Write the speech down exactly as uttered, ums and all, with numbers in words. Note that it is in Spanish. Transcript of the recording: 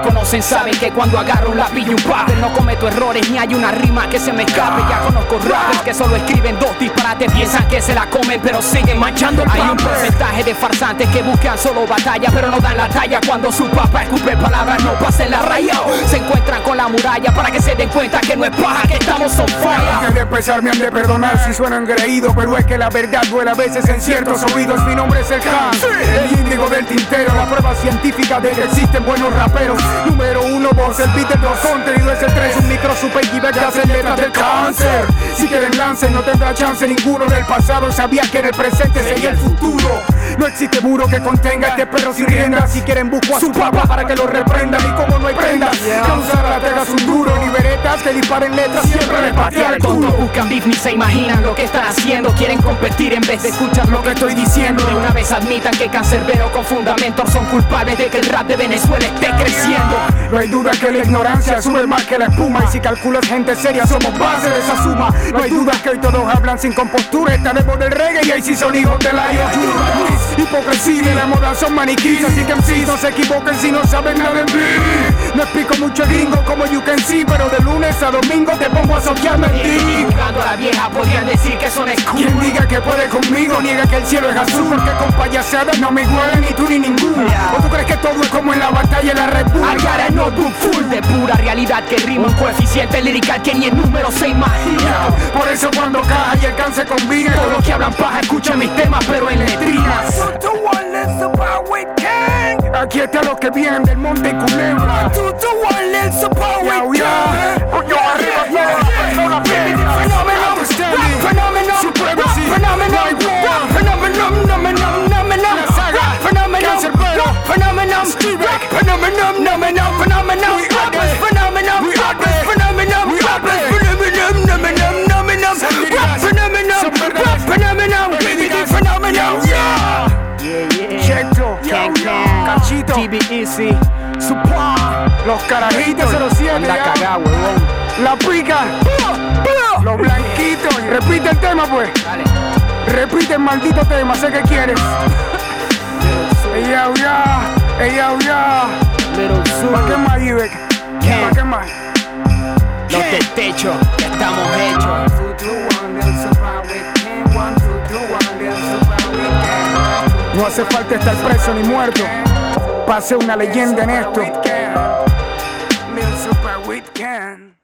conocen saben que cuando agarro un lápiz y un papel no cometo errores ni hay una rima que se me escape. Ya conozco rappers que solo escriben dos disparates, piensan que se la comen pero siguen manchando el papel. Hay un porcentaje de farsantes que buscan solo batalla pero no dan la talla cuando su papá escupe palabras, no pasen la raya. Se encuentran con la muralla para que se den cuenta que no es paja, que estamos on fire. Antes de empezar me han de perdonar si sueno engreído, pero es que la verdad duele a veces en ciertos oídos. Mi nombre es el Khan, el índigo del tintero, la prueba científica de que existen buenos raperos. Número uno, vos, el beat del dos, contenido es el tres, un micro super y que hace letras del cáncer. Si quieren lancen, no tendrá chance ninguno. Del pasado sabía que en el presente sería el futuro. No existe muro que contenga este perro sin rienda. Si quieren busco a su papá para que lo reprendan. Y como no hay prendas, que usar la tegas un duro, ni veretas que disparen letras, siempre les patear el culo. Buscan beef ni se imaginan lo que están haciendo. Quieren competir en vez de escuchar lo que estoy diciendo. De una vez admitan que Cancerbero con fundamentos son culpables de que el rap de Venezuela esté creciendo. No hay duda que la ignorancia sube más que la espuma. Y si calculas gente seria somos base de esa suma. No hay duda que hoy todos hablan sin compostura. Estaremos del reggae y ahí sí son hijos de la ayuda. Hipocresía y la moda son maniquíes, así que M Cs no se equivoquen si no saben nada de mí. No explico mucho gringo como you can see, pero de lunes a domingo te pongo a soquearme en ti. Jugando a la vieja podrían decir que son escudos. Quien diga que puede conmigo niega que el cielo es azul, porque con payasadas no me igualan ni tú ni ninguno. ¿O tú crees que todo es como en la batalla de la Red Bull? I got a notebook full de pura realidad que rima un coeficiente lirical que ni en números se imagina. Por eso cuando caja y el can se combina, todos los que hablan paja escuchan mis temas pero en letrinas. Aquí están los que vienen del monte y Culebra. Yao, ya. Puño arriba, todas las personas bien. Outstanding. Supremacy. La saga. Cancerbero. Steve Beck. We are Cachito, T B Easy, Supply, los carajitos cero siete, anda cagá, huevón. La pica, los blanquitos. Repite el tema pues. Dale. Repite el maldito tema, sé que quieres. Ella ya, ella ya. ¿Para qué más, Ivek? ¿Para qué más? Los del techo, ya estamos hechos. No hace falta estar preso ni muerto para ser una leyenda en esto.